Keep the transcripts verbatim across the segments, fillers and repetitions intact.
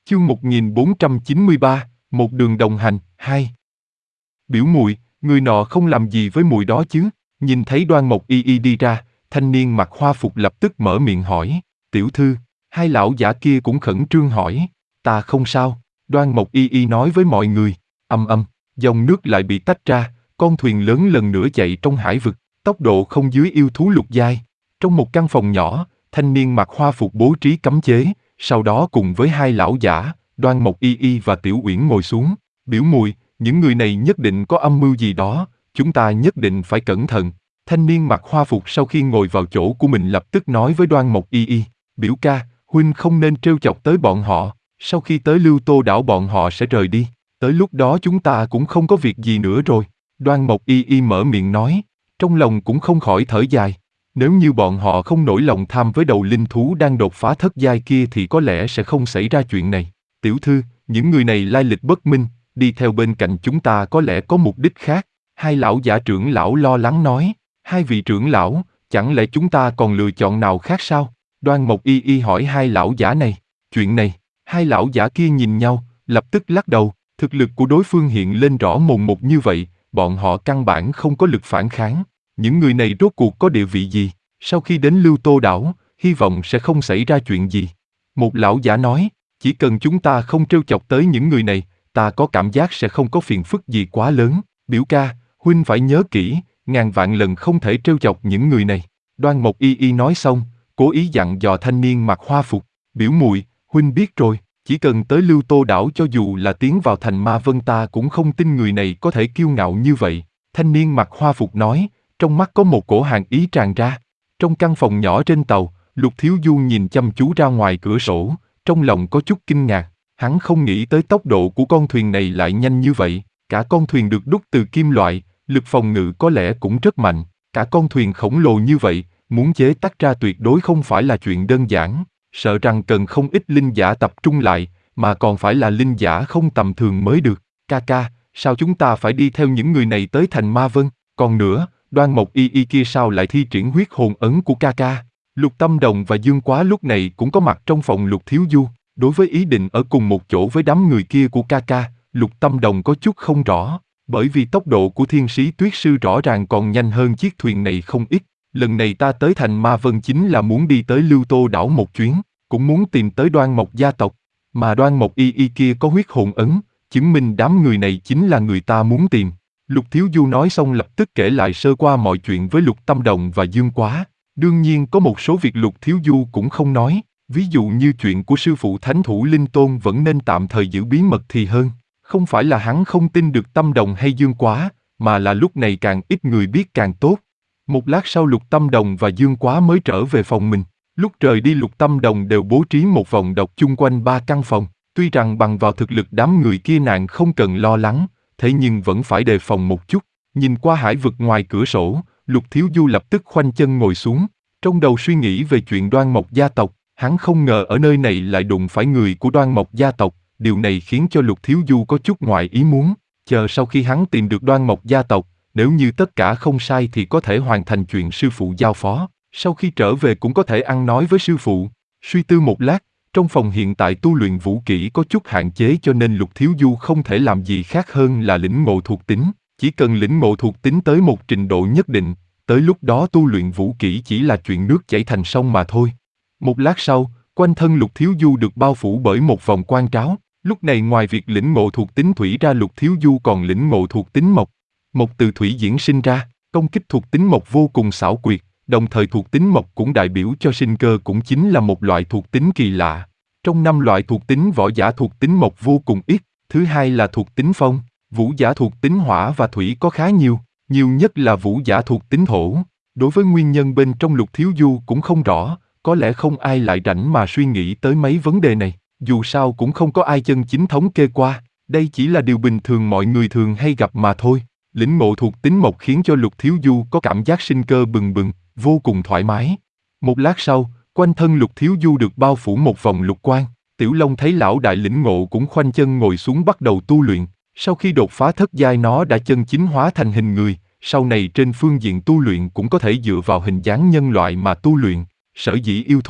Chương một nghìn bốn trăm chín mươi ba, một đường đồng hành, hai. Biểu muội, người nọ không làm gì với muội đó chứ? Nhìn thấy Đoan Mộc Y Y đi ra, thanh niên mặc hoa phục lập tức mở miệng hỏi. Tiểu thư, hai lão giả kia cũng khẩn trương hỏi. Ta không sao, Đoan Mộc Y Y nói với mọi người. Âm âm, dòng nước lại bị tách ra, con thuyền lớn lần nữa chạy trong hải vực, tốc độ không dưới yêu thú lục giai. Trong một căn phòng nhỏ, thanh niên mặc hoa phục bố trí cấm chế, sau đó cùng với hai lão giả, Đoan Mộc Y Y và Tiểu Uyển ngồi xuống. Biểu muội, những người này nhất định có âm mưu gì đó, chúng ta nhất định phải cẩn thận. Thanh niên mặc hoa phục sau khi ngồi vào chỗ của mình lập tức nói với Đoan Mộc Y Y. Biểu ca, huynh không nên trêu chọc tới bọn họ, sau khi tới Lưu Tô đảo bọn họ sẽ rời đi. Tới lúc đó chúng ta cũng không có việc gì nữa rồi. Đoan Mộc Y Y mở miệng nói, trong lòng cũng không khỏi thở dài. Nếu như bọn họ không nổi lòng tham với đầu linh thú đang đột phá thất giai kia thì có lẽ sẽ không xảy ra chuyện này. Tiểu thư, những người này lai lịch bất minh, đi theo bên cạnh chúng ta có lẽ có mục đích khác. Hai lão giả trưởng lão lo lắng nói. Hai vị trưởng lão, chẳng lẽ chúng ta còn lựa chọn nào khác sao? Đoan Mộc Y Y hỏi hai lão giả này. Chuyện này, hai lão giả kia nhìn nhau, lập tức lắc đầu. Thực lực của đối phương hiện lên rõ mồn một như vậy, bọn họ căn bản không có lực phản kháng. Những người này rốt cuộc có địa vị gì? Sau khi đến Lưu Tô đảo, hy vọng sẽ không xảy ra chuyện gì. Một lão giả nói, chỉ cần chúng ta không trêu chọc tới những người này, ta có cảm giác sẽ không có phiền phức gì quá lớn. Biểu ca, huynh phải nhớ kỹ, ngàn vạn lần không thể trêu chọc những người này. Đoan Mộc Y Y nói xong, cố ý dặn dò thanh niên mặc hoa phục. Biểu muội, huynh biết rồi, chỉ cần tới Lưu Tô đảo cho dù là tiến vào thành Ma Vân ta cũng không tin người này có thể kiêu ngạo như vậy. Thanh niên mặc hoa phục nói, trong mắt có một cổ hàn ý tràn ra. Trong căn phòng nhỏ trên tàu, Lục Thiếu Du nhìn chăm chú ra ngoài cửa sổ, trong lòng có chút kinh ngạc. Hắn không nghĩ tới tốc độ của con thuyền này lại nhanh như vậy. Cả con thuyền được đúc từ kim loại, lực phòng ngự có lẽ cũng rất mạnh. Cả con thuyền khổng lồ như vậy, muốn chế tác ra tuyệt đối không phải là chuyện đơn giản. Sợ rằng cần không ít linh giả tập trung lại, mà còn phải là linh giả không tầm thường mới được. Ca ca, sao chúng ta phải đi theo những người này tới thành Ma Vân? Còn nữa, Đoan Mộc Y Y kia sao lại thi triển huyết hồn ấn của ca ca? Lục Tâm Đồng và Dương Quá lúc này cũng có mặt trong phòng Lục Thiếu Du. Đối với ý định ở cùng một chỗ với đám người kia của ca ca, Lục Tâm Đồng có chút không rõ. Bởi vì tốc độ của Thiên Sĩ Tuyết Sư rõ ràng còn nhanh hơn chiếc thuyền này không ít. Lần này ta tới thành Ma Vân chính là muốn đi tới Lưu Tô đảo một chuyến, cũng muốn tìm tới Đoan Mộc gia tộc. Mà Đoan Mộc Y Y kia có huyết hồn ấn, chứng minh đám người này chính là người ta muốn tìm. Lục Thiếu Du nói xong lập tức kể lại sơ qua mọi chuyện với Lục Tâm Đồng và Dương Quá. Đương nhiên có một số việc Lục Thiếu Du cũng không nói, ví dụ như chuyện của sư phụ Thánh Thủ Linh Tôn vẫn nên tạm thời giữ bí mật thì hơn. Không phải là hắn không tin được Tâm Đồng hay Dương Quá, mà là lúc này càng ít người biết càng tốt. Một lát sau Lục Tâm Đồng và Dương Quá mới trở về phòng mình. Lúc rời đi Lục Tâm Đồng đều bố trí một vòng độc chung quanh ba căn phòng. Tuy rằng bằng vào thực lực đám người kia nàng không cần lo lắng, thế nhưng vẫn phải đề phòng một chút. Nhìn qua hải vực ngoài cửa sổ, Lục Thiếu Du lập tức khoanh chân ngồi xuống. Trong đầu suy nghĩ về chuyện Đoan Mộc gia tộc, hắn không ngờ ở nơi này lại đụng phải người của Đoan Mộc gia tộc. Điều này khiến cho Lục Thiếu Du có chút ngoài ý muốn. Chờ sau khi hắn tìm được Đoan Mộc gia tộc, nếu như tất cả không sai thì có thể hoàn thành chuyện sư phụ giao phó. Sau khi trở về cũng có thể ăn nói với sư phụ. Suy tư một lát, trong phòng hiện tại tu luyện vũ kỹ có chút hạn chế cho nên Lục Thiếu Du không thể làm gì khác hơn là lĩnh ngộ thuộc tính. Chỉ cần lĩnh ngộ thuộc tính tới một trình độ nhất định, tới lúc đó tu luyện vũ kỹ chỉ là chuyện nước chảy thành sông mà thôi. Một lát sau, quanh thân Lục Thiếu Du được bao phủ bởi một vòng quang tráo. Lúc này ngoài việc lĩnh ngộ thuộc tính thủy ra Lục Thiếu Du còn lĩnh ngộ thuộc tính mộc. Mộc từ thủy diễn sinh ra, công kích thuộc tính mộc vô cùng xảo quyệt, đồng thời thuộc tính mộc cũng đại biểu cho sinh cơ cũng chính là một loại thuộc tính kỳ lạ. Trong năm loại thuộc tính võ giả thuộc tính mộc vô cùng ít, thứ hai là thuộc tính phong, vũ giả thuộc tính hỏa và thủy có khá nhiều, nhiều nhất là vũ giả thuộc tính thổ. Đối với nguyên nhân bên trong Lục Thiếu Du cũng không rõ, có lẽ không ai lại rảnh mà suy nghĩ tới mấy vấn đề này. Dù sao cũng không có ai chân chính thống kê qua, đây chỉ là điều bình thường mọi người thường hay gặp mà thôi. Lĩnh ngộ thuộc tính mộc khiến cho Lục Thiếu Du có cảm giác sinh cơ bừng bừng, vô cùng thoải mái. Một lát sau, quanh thân Lục Thiếu Du được bao phủ một vòng lục quang. Tiểu Long thấy lão đại lĩnh ngộ cũng khoanh chân ngồi xuống bắt đầu tu luyện. Sau khi đột phá thất giai nó đã chân chính hóa thành hình người, sau này trên phương diện tu luyện cũng có thể dựa vào hình dáng nhân loại mà tu luyện. Sở dĩ yêu thú,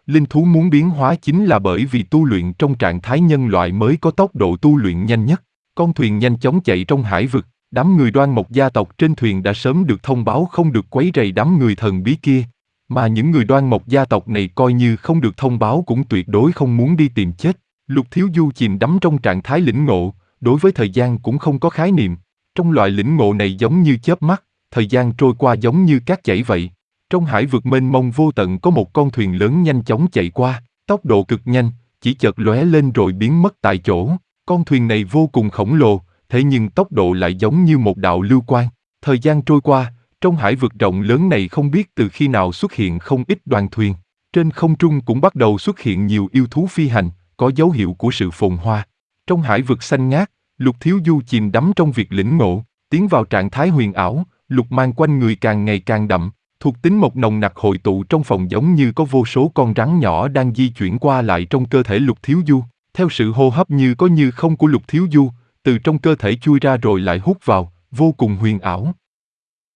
linh thú muốn biến hóa chính là bởi vì tu luyện trong trạng thái nhân loại mới có tốc độ tu luyện nhanh nhất. Con thuyền nhanh chóng chạy trong hải vực, đám người Đoan Mộc gia tộc trên thuyền đã sớm được thông báo không được quấy rầy đám người thần bí kia. Mà những người Đoan Mộc gia tộc này coi như không được thông báo cũng tuyệt đối không muốn đi tìm chết. Lục Thiếu Du chìm đắm trong trạng thái lĩnh ngộ, đối với thời gian cũng không có khái niệm. Trong loại lĩnh ngộ này giống như chớp mắt, thời gian trôi qua giống như cát chảy vậy. Trong hải vực mênh mông vô tận có một con thuyền lớn nhanh chóng chạy qua, tốc độ cực nhanh, chỉ chợt lóe lên rồi biến mất tại chỗ. Con thuyền này vô cùng khổng lồ, thế nhưng tốc độ lại giống như một đạo lưu quang. Thời gian trôi qua, trong hải vực rộng lớn này không biết từ khi nào xuất hiện không ít đoàn thuyền. Trên không trung cũng bắt đầu xuất hiện nhiều yêu thú phi hành, có dấu hiệu của sự phồn hoa. Trong hải vực xanh ngát, Lục Thiếu Du chìm đắm trong việc lĩnh ngộ, tiến vào trạng thái huyền ảo, lục mang quanh người càng ngày càng đậm, thuộc tính mộc nồng nặc hội tụ trong phòng giống như có vô số con rắn nhỏ đang di chuyển qua lại trong cơ thể Lục Thiếu Du, theo sự hô hấp như có như không của Lục Thiếu Du, từ trong cơ thể chui ra rồi lại hút vào, vô cùng huyền ảo.